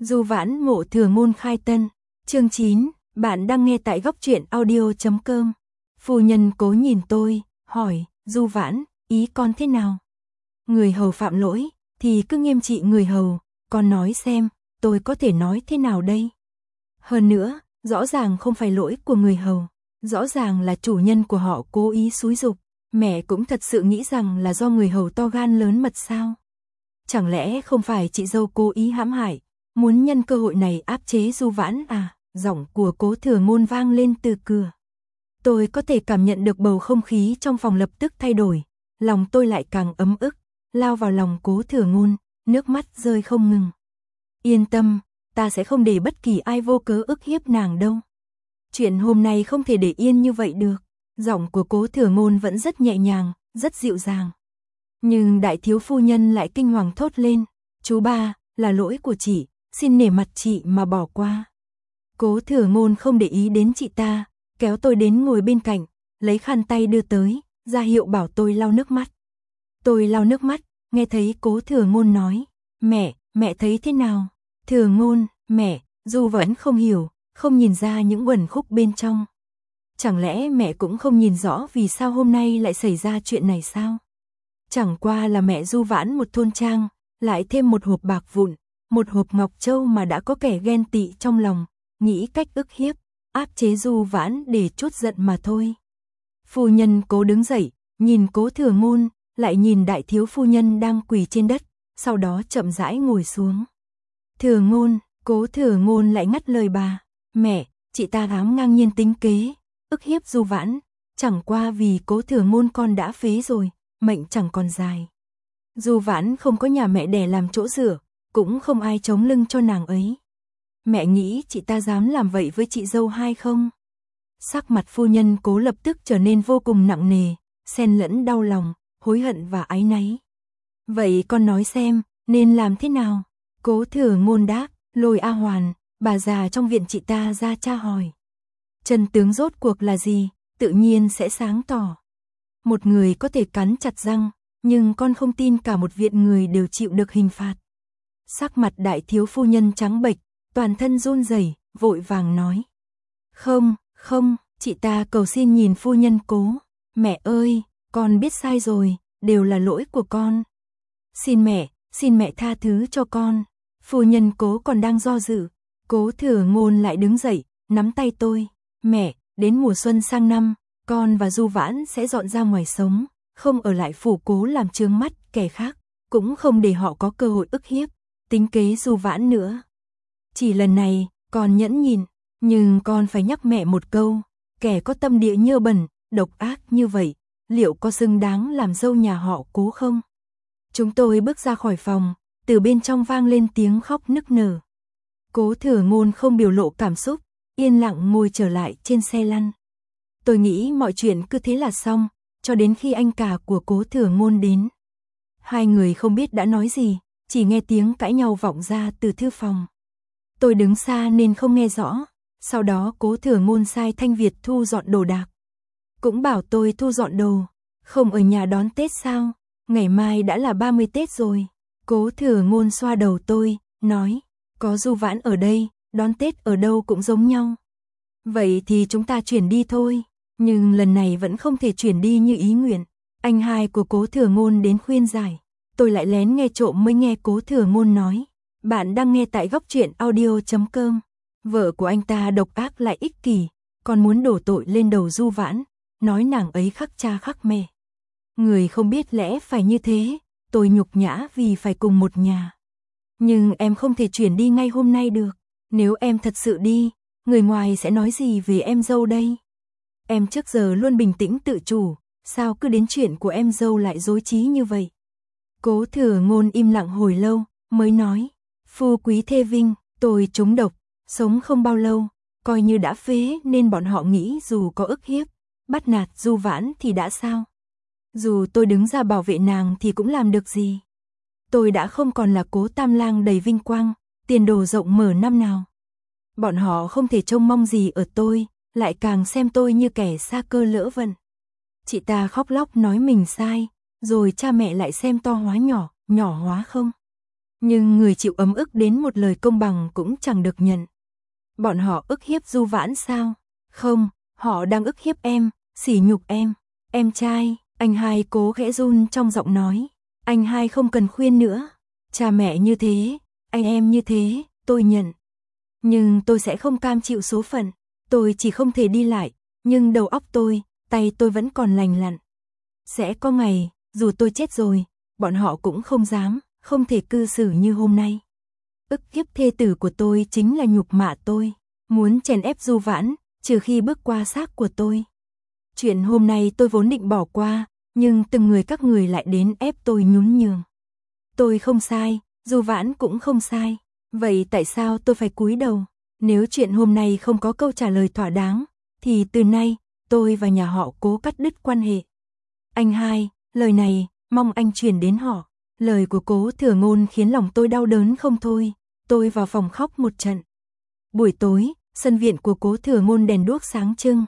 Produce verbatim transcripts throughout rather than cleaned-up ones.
Du Vãn Mộ Thừa Ngôn khai tân. Chương chín, bạn đang nghe tại góc truyện audio chấm com. Phu nhân Cố nhìn tôi, hỏi, Du Vãn, ý con thế nào? Người hầu phạm lỗi, thì cứ nghiêm trị người hầu, con nói xem, tôi có thể nói thế nào đây? Hơn nữa, rõ ràng không phải lỗi của người hầu, rõ ràng là chủ nhân của họ cố ý xúi giục, mẹ cũng thật sự nghĩ rằng là do người hầu to gan lớn mật sao? Chẳng lẽ không phải chị dâu cố ý hãm hại, muốn nhân cơ hội này áp chế Du Vãn à? Giọng của Cố Thừa Ngôn vang lên từ cửa. Tôi có thể cảm nhận được bầu không khí trong phòng lập tức thay đổi, lòng tôi lại càng ấm ức, lao vào lòng Cố Thừa Ngôn, nước mắt rơi không ngừng. Yên tâm, ta sẽ không để bất kỳ ai vô cớ ức hiếp nàng đâu. Chuyện hôm nay không thể để yên như vậy được. Giọng của Cố Thừa Ngôn vẫn rất nhẹ nhàng, rất dịu dàng. Nhưng đại thiếu phu nhân lại kinh hoàng thốt lên, chú ba, là lỗi của chị, xin nể mặt chị mà bỏ qua. Cố Thừa Ngôn không để ý đến chị ta, kéo tôi đến ngồi bên cạnh, lấy khăn tay đưa tới, ra hiệu bảo tôi lau nước mắt. Tôi lau nước mắt, nghe thấy Cố Thừa Ngôn nói, mẹ, mẹ thấy thế nào? Thừa Ngôn, mẹ, dù vẫn không hiểu, không nhìn ra những uẩn khúc bên trong. Chẳng lẽ mẹ cũng không nhìn rõ vì sao hôm nay lại xảy ra chuyện này sao? Chẳng qua là mẹ Du Vãn một thôn trang, lại thêm một hộp bạc vụn, một hộp ngọc châu mà đã có kẻ ghen tị trong lòng, nghĩ cách ức hiếp, áp chế Du Vãn để trút giận mà thôi. Phu nhân Cố đứng dậy, nhìn Cố Thừa Ngôn, lại nhìn đại thiếu phu nhân đang quỳ trên đất, sau đó chậm rãi ngồi xuống. Thừa Ngôn, Cố Thừa Ngôn lại ngắt lời bà, mẹ, chị ta dám ngang nhiên tính kế, ức hiếp Du Vãn, chẳng qua vì Cố Thừa Ngôn con đã phế rồi, mệnh chẳng còn dài. Du Vãn không có nhà mẹ đẻ làm chỗ dựa, cũng không ai chống lưng cho nàng ấy. Mẹ nghĩ chị ta dám làm vậy với chị dâu hai không? Sắc mặt phu nhân Cố lập tức trở nên vô cùng nặng nề, xen lẫn đau lòng, hối hận và áy náy. Vậy con nói xem, nên làm thế nào? Cố Thừa Ngôn đáp, lôi A Hoàn, bà già trong viện chị ta ra tra hỏi. Chân tướng rốt cuộc là gì, tự nhiên sẽ sáng tỏ. Một người có thể cắn chặt răng, nhưng con không tin cả một viện người đều chịu được hình phạt. Sắc mặt đại thiếu phu nhân trắng bệch, toàn thân run rẩy, vội vàng nói. Không, không, chị ta cầu xin nhìn phu nhân Cố. Mẹ ơi, con biết sai rồi, đều là lỗi của con. Xin mẹ, xin mẹ tha thứ cho con. Phu nhân Cố còn đang do dự, Cố Thừa Ngôn lại đứng dậy, nắm tay tôi. Mẹ, đến mùa xuân sang năm, con và Du Vãn sẽ dọn ra ngoài sống, không ở lại phủ Cố làm chướng mắt kẻ khác, cũng không để họ có cơ hội ức hiếp, tính kế Du Vãn nữa. Chỉ lần này, con nhẫn nhịn, nhưng con phải nhắc mẹ một câu, kẻ có tâm địa nhơ bẩn, độc ác như vậy, liệu có xứng đáng làm dâu nhà họ Cố không? Chúng tôi bước ra khỏi phòng, từ bên trong vang lên tiếng khóc nức nở. Cố Thừa Ngôn không biểu lộ cảm xúc, yên lặng ngồi trở lại trên xe lăn. Tôi nghĩ mọi chuyện cứ thế là xong, cho đến khi anh cả của Cố Thừa Ngôn đến. Hai người không biết đã nói gì, chỉ nghe tiếng cãi nhau vọng ra từ thư phòng. Tôi đứng xa nên không nghe rõ, sau đó Cố Thừa Ngôn sai Thanh Việt thu dọn đồ đạc. Cũng bảo tôi thu dọn đồ, không ở nhà đón Tết sao, ngày mai đã là ba mươi Tết rồi. Cố Thừa Ngôn xoa đầu tôi, nói, có Du Vãn ở đây, đón Tết ở đâu cũng giống nhau. Vậy thì chúng ta chuyển đi thôi, nhưng lần này vẫn không thể chuyển đi như ý nguyện. Anh hai của Cố Thừa Ngôn đến khuyên giải, tôi lại lén nghe trộm mới nghe Cố Thừa Ngôn nói. Bạn đang nghe tại góc truyện audio chấm com. Vợ của anh ta độc ác lại ích kỷ, còn muốn đổ tội lên đầu Du Vãn, nói nàng ấy khắc cha khắc mẹ. Người không biết lẽ phải như thế, tôi nhục nhã vì phải cùng một nhà. Nhưng em không thể chuyển đi ngay hôm nay được, nếu em thật sự đi, người ngoài sẽ nói gì về em dâu đây? Em trước giờ luôn bình tĩnh tự chủ, sao cứ đến chuyện của em dâu lại rối trí như vậy? Cố Thừa Ngôn im lặng hồi lâu, mới nói, phu quý thê vinh, tôi trúng độc, sống không bao lâu, coi như đã phế nên bọn họ nghĩ dù có ức hiếp, bắt nạt Du Vãn thì đã sao? Dù tôi đứng ra bảo vệ nàng thì cũng làm được gì? Tôi đã không còn là Cố Tam Lang đầy vinh quang, tiền đồ rộng mở năm nào. Bọn họ không thể trông mong gì ở tôi, lại càng xem tôi như kẻ xa cơ lỡ vận. Chị ta khóc lóc nói mình sai, rồi cha mẹ lại xem to hóa nhỏ, nhỏ hóa không. Nhưng người chịu ấm ức đến một lời công bằng cũng chẳng được nhận. Bọn họ ức hiếp Du Vãn sao? Không, họ đang ức hiếp em, sỉ nhục em. Em trai, anh hai cố khẽ run trong giọng nói. Anh hai không cần khuyên nữa. Cha mẹ như thế, anh em như thế, tôi nhận. Nhưng tôi sẽ không cam chịu số phận. Tôi chỉ không thể đi lại, nhưng đầu óc tôi, tay tôi vẫn còn lành lặn. Sẽ có ngày, dù tôi chết rồi, bọn họ cũng không dám, không thể cư xử như hôm nay. Ức hiếp thê tử của tôi chính là nhục mạ tôi, muốn chèn ép Du Vãn, trừ khi bước qua xác của tôi. Chuyện hôm nay tôi vốn định bỏ qua, nhưng từng người các người lại đến ép tôi nhún nhường. Tôi không sai, Du Vãn cũng không sai, vậy tại sao tôi phải cúi đầu? Nếu chuyện hôm nay không có câu trả lời thỏa đáng, thì từ nay, tôi và nhà họ Cố cắt đứt quan hệ. Anh hai, lời này, mong anh truyền đến họ. Lời của Cố Thừa Ngôn khiến lòng tôi đau đớn không thôi, tôi vào phòng khóc một trận. Buổi tối, sân viện của Cố Thừa Ngôn đèn đuốc sáng trưng.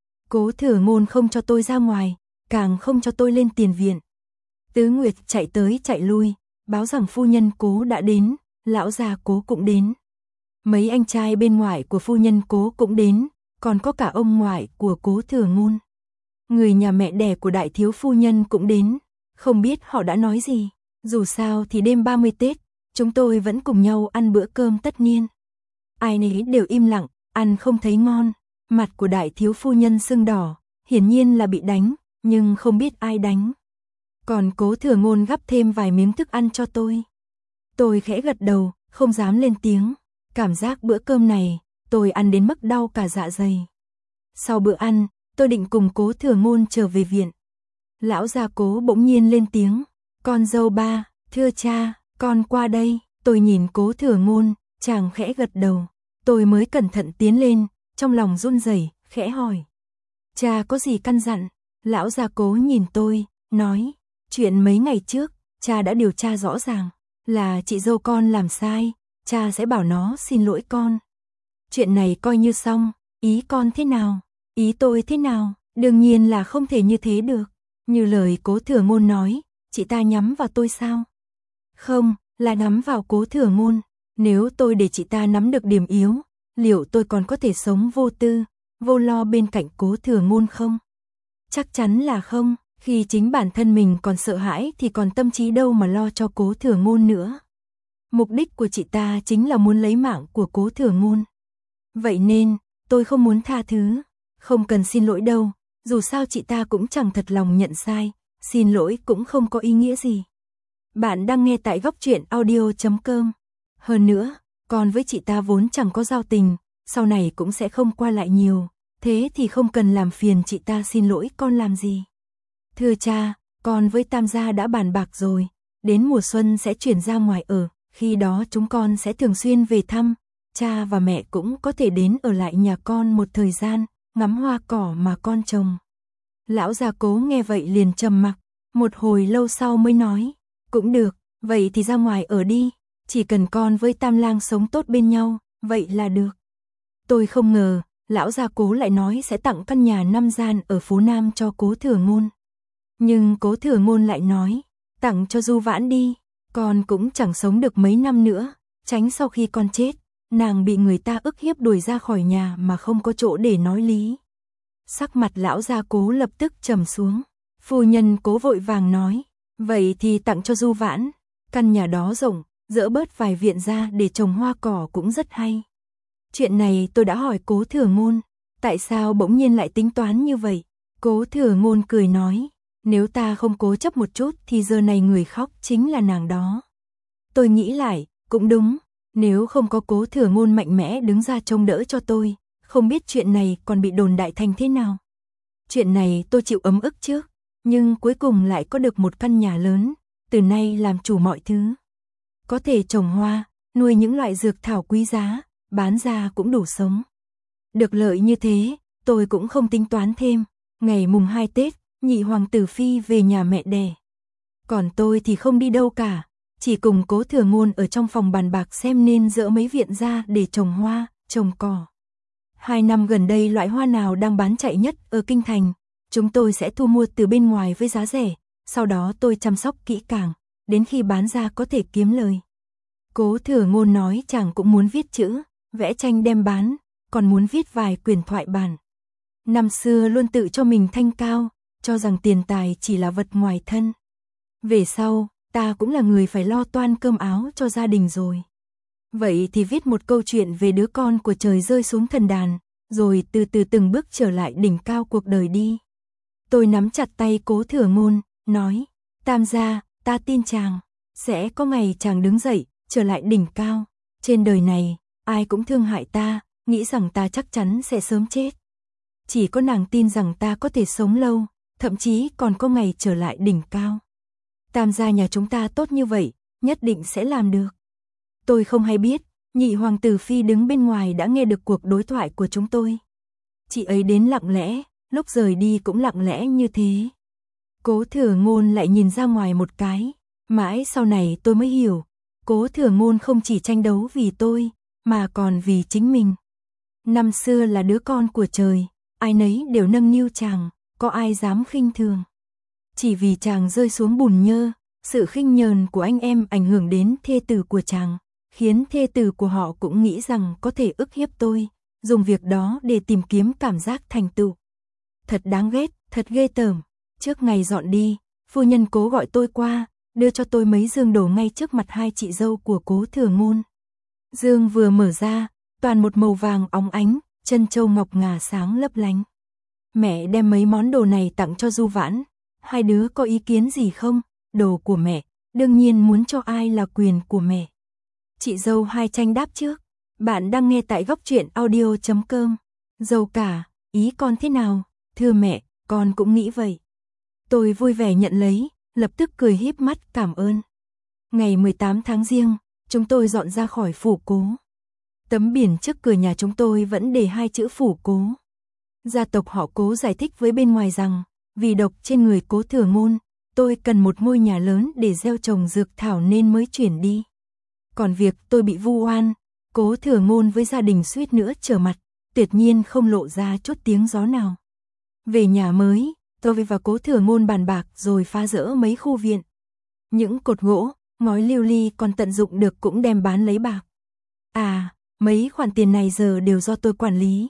Cố Thừa Ngôn không cho tôi ra ngoài, càng không cho tôi lên tiền viện. Tứ Nguyệt chạy tới chạy lui, báo rằng phu nhân Cố đã đến, lão già Cố cũng đến. Mấy anh trai bên ngoài của phu nhân Cố cũng đến, còn có cả ông ngoại của Cố Thừa Ngôn. Người nhà mẹ đẻ của đại thiếu phu nhân cũng đến, không biết họ đã nói gì. Dù sao thì đêm ba mươi Tết, chúng tôi vẫn cùng nhau ăn bữa cơm tất niên. Ai nấy đều im lặng, ăn không thấy ngon. Mặt của đại thiếu phu nhân sưng đỏ, hiển nhiên là bị đánh, nhưng không biết ai đánh. Còn Cố Thừa Ngôn gắp thêm vài miếng thức ăn cho tôi. Tôi khẽ gật đầu, không dám lên tiếng. Cảm giác bữa cơm này, tôi ăn đến mức đau cả dạ dày. Sau bữa ăn, tôi định cùng Cố Thừa Ngôn trở về viện. Lão gia Cố bỗng nhiên lên tiếng. Con dâu ba, thưa cha, con qua đây. Tôi nhìn Cố Thừa Ngôn, chàng khẽ gật đầu. Tôi mới cẩn thận tiến lên, trong lòng run rẩy, khẽ hỏi. Cha có gì căn dặn? Lão gia Cố nhìn tôi, nói. Chuyện mấy ngày trước, cha đã điều tra rõ ràng. Là chị dâu con làm sai, cha sẽ bảo nó xin lỗi con. Chuyện này coi như xong, ý con thế nào? Ý tôi thế nào? Đương nhiên là không thể như thế được. Như lời Cố Thừa Ngôn nói, chị ta nhắm vào tôi sao? Không, là nhắm vào Cố Thừa Ngôn. Nếu tôi để chị ta nắm được điểm yếu, liệu tôi còn có thể sống vô tư, vô lo bên cạnh Cố Thừa Ngôn không? Chắc chắn là không, khi chính bản thân mình còn sợ hãi thì còn tâm trí đâu mà lo cho Cố Thừa Ngôn nữa. Mục đích của chị ta chính là muốn lấy mạng của Cố Thừa Ngôn. Vậy nên, tôi không muốn tha thứ, không cần xin lỗi đâu, dù sao chị ta cũng chẳng thật lòng nhận sai, xin lỗi cũng không có ý nghĩa gì. Bạn đang nghe tại góc truyện audio chấm com. Hơn nữa, con với chị ta vốn chẳng có giao tình, sau này cũng sẽ không qua lại nhiều, thế thì không cần làm phiền chị ta xin lỗi con làm gì. Thưa cha, con với Tam gia đã bàn bạc rồi, đến mùa xuân sẽ chuyển ra ngoài ở, khi đó chúng con sẽ thường xuyên về thăm, cha và mẹ cũng có thể đến ở lại nhà con một thời gian, ngắm hoa cỏ mà con trồng. Lão gia Cố nghe vậy liền trầm mặc, một hồi lâu sau mới nói, cũng được, vậy thì ra ngoài ở đi, chỉ cần con với Tam lang sống tốt bên nhau, vậy là được. Tôi không ngờ, lão gia Cố lại nói sẽ tặng căn nhà năm gian ở phố Nam cho Cố Thừa Ngôn. Nhưng Cố Thừa Ngôn lại nói, tặng cho Du Vãn đi, con cũng chẳng sống được mấy năm nữa, tránh sau khi con chết, nàng bị người ta ức hiếp đuổi ra khỏi nhà mà không có chỗ để nói lý. Sắc mặt lão gia Cố lập tức trầm xuống, phu nhân Cố vội vàng nói, vậy thì tặng cho Du Vãn, căn nhà đó rộng, dỡ bớt vài viện ra để trồng hoa cỏ cũng rất hay. Chuyện này tôi đã hỏi Cố Thừa Ngôn, tại sao bỗng nhiên lại tính toán như vậy? Cố Thừa Ngôn cười nói, nếu ta không cố chấp một chút thì giờ này người khóc chính là nàng đó. Tôi nghĩ lại, cũng đúng, nếu không có Cố Thừa Ngôn mạnh mẽ đứng ra trông đỡ cho tôi, không biết chuyện này còn bị đồn đại thành thế nào. Chuyện này tôi chịu ấm ức trước, nhưng cuối cùng lại có được một căn nhà lớn, từ nay làm chủ mọi thứ. Có thể trồng hoa, nuôi những loại dược thảo quý giá, bán ra cũng đủ sống. Được lợi như thế, tôi cũng không tính toán thêm, ngày mùng hai Tết, nhị hoàng tử phi về nhà mẹ đẻ. Còn tôi thì không đi đâu cả, chỉ cùng Cố Thừa Ngôn ở trong phòng bàn bạc xem nên dỡ mấy viện ra để trồng hoa, trồng cỏ. Hai năm gần đây loại hoa nào đang bán chạy nhất ở Kinh Thành, chúng tôi sẽ thu mua từ bên ngoài với giá rẻ, sau đó tôi chăm sóc kỹ càng, đến khi bán ra có thể kiếm lời. Cố Thừa Ngôn nói chàng cũng muốn viết chữ, vẽ tranh đem bán, còn muốn viết vài quyển thoại bản. Năm xưa luôn tự cho mình thanh cao, cho rằng tiền tài chỉ là vật ngoài thân. Về sau, ta cũng là người phải lo toan cơm áo cho gia đình rồi. Vậy thì viết một câu chuyện về đứa con của trời rơi xuống thần đàn, rồi từ từ từng bước trở lại đỉnh cao cuộc đời đi. Tôi nắm chặt tay Cố Thừa Ngôn, nói, Tam gia, ta tin chàng, sẽ có ngày chàng đứng dậy, trở lại đỉnh cao. Trên đời này, ai cũng thương hại ta, nghĩ rằng ta chắc chắn sẽ sớm chết. Chỉ có nàng tin rằng ta có thể sống lâu, thậm chí còn có ngày trở lại đỉnh cao. Tam gia nhà chúng ta tốt như vậy, nhất định sẽ làm được. Tôi không hay biết, nhị hoàng tử phi đứng bên ngoài đã nghe được cuộc đối thoại của chúng tôi. Chị ấy đến lặng lẽ, lúc rời đi cũng lặng lẽ như thế. Cố Thừa Ngôn lại nhìn ra ngoài một cái, mãi sau này tôi mới hiểu, Cố Thừa Ngôn không chỉ tranh đấu vì tôi, mà còn vì chính mình. Năm xưa là đứa con của trời, ai nấy đều nâng niu chàng, có ai dám khinh thường. Chỉ vì chàng rơi xuống bùn nhơ, sự khinh nhờn của anh em ảnh hưởng đến thê tử của chàng, khiến thê tử của họ cũng nghĩ rằng có thể ức hiếp tôi, dùng việc đó để tìm kiếm cảm giác thành tựu. Thật đáng ghét, thật ghê tởm. Trước ngày dọn đi, phu nhân Cố gọi tôi qua, đưa cho tôi mấy dương đồ ngay trước mặt hai chị dâu của Cố Thừa Ngôn. Dương vừa mở ra, toàn một màu vàng óng ánh, chân châu ngọc ngà sáng lấp lánh. Mẹ đem mấy món đồ này tặng cho Du Vãn, hai đứa có ý kiến gì không? Đồ của mẹ, đương nhiên muốn cho ai là quyền của mẹ. Chị dâu hai tranh đáp trước, bạn đang nghe tại góc truyện audio chấm com. Dâu cả, ý con thế nào? Thưa mẹ, con cũng nghĩ vậy. Tôi vui vẻ nhận lấy, lập tức cười híp mắt cảm ơn. Ngày mười tám tháng Giêng, chúng tôi dọn ra khỏi phủ Cố. Tấm biển trước cửa nhà chúng tôi vẫn để hai chữ phủ Cố. Gia tộc họ Cố giải thích với bên ngoài rằng, vì độc trên người Cố Thừa Ngôn, tôi cần một ngôi nhà lớn để gieo trồng dược thảo nên mới chuyển đi. Còn việc tôi bị vu oan, Cố Thừa Ngôn với gia đình suýt nữa trở mặt, tuyệt nhiên không lộ ra chút tiếng gió nào. Về nhà mới, tôi và Cố Thừa Ngôn bàn bạc rồi phá rỡ mấy khu viện. Những cột gỗ, ngói lưu ly còn tận dụng được cũng đem bán lấy bạc. À, mấy khoản tiền này giờ đều do tôi quản lý.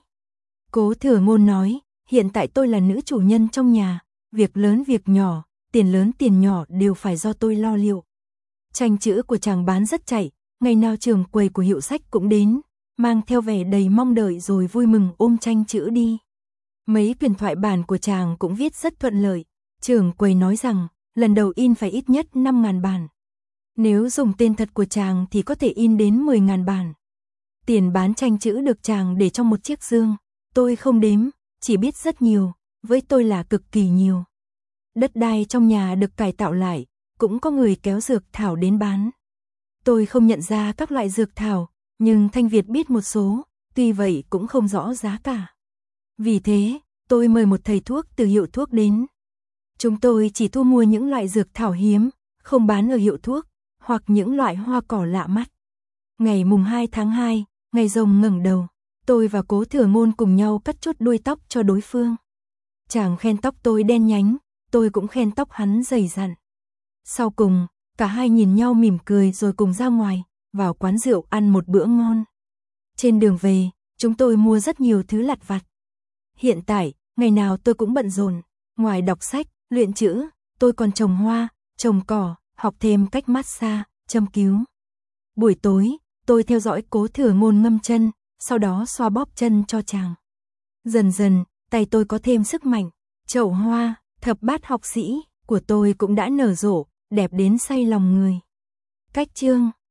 Cố Thừa Ngôn nói, hiện tại tôi là nữ chủ nhân trong nhà, việc lớn việc nhỏ, tiền lớn tiền nhỏ đều phải do tôi lo liệu. Tranh chữ của chàng bán rất chạy, ngày nào trường quầy của hiệu sách cũng đến, mang theo vẻ đầy mong đợi rồi vui mừng ôm tranh chữ đi. Mấy quyển thoại bản của chàng cũng viết rất thuận lợi, trưởng quầy nói rằng, lần đầu in phải ít nhất năm nghìn bản. Nếu dùng tên thật của chàng thì có thể in đến mười nghìn bản. Tiền bán tranh chữ được chàng để trong một chiếc dương, tôi không đếm, chỉ biết rất nhiều, với tôi là cực kỳ nhiều. Đất đai trong nhà được cải tạo lại, cũng có người kéo dược thảo đến bán. Tôi không nhận ra các loại dược thảo, nhưng Thanh Việt biết một số, tuy vậy cũng không rõ giá cả. Vì thế, tôi mời một thầy thuốc từ hiệu thuốc đến. Chúng tôi chỉ thu mua những loại dược thảo hiếm, không bán ở hiệu thuốc, hoặc những loại hoa cỏ lạ mắt. Ngày mùng hai tháng hai, ngày rồng ngẩng đầu, tôi và Cố Thừa Ngôn cùng nhau cắt chút đuôi tóc cho đối phương. Chàng khen tóc tôi đen nhánh, tôi cũng khen tóc hắn dày dặn. Sau cùng, cả hai nhìn nhau mỉm cười rồi cùng ra ngoài, vào quán rượu ăn một bữa ngon. Trên đường về, chúng tôi mua rất nhiều thứ lặt vặt. Hiện tại, ngày nào tôi cũng bận rộn, ngoài đọc sách, luyện chữ, tôi còn trồng hoa, trồng cỏ, học thêm cách massage, châm cứu. Buổi tối, tôi theo dõi Cố Thừa Ngôn ngâm chân, sau đó xoa bóp chân cho chàng. Dần dần, tay tôi có thêm sức mạnh, chậu hoa, thập bát học sĩ của tôi cũng đã nở rộ, đẹp đến say lòng người. Cách chương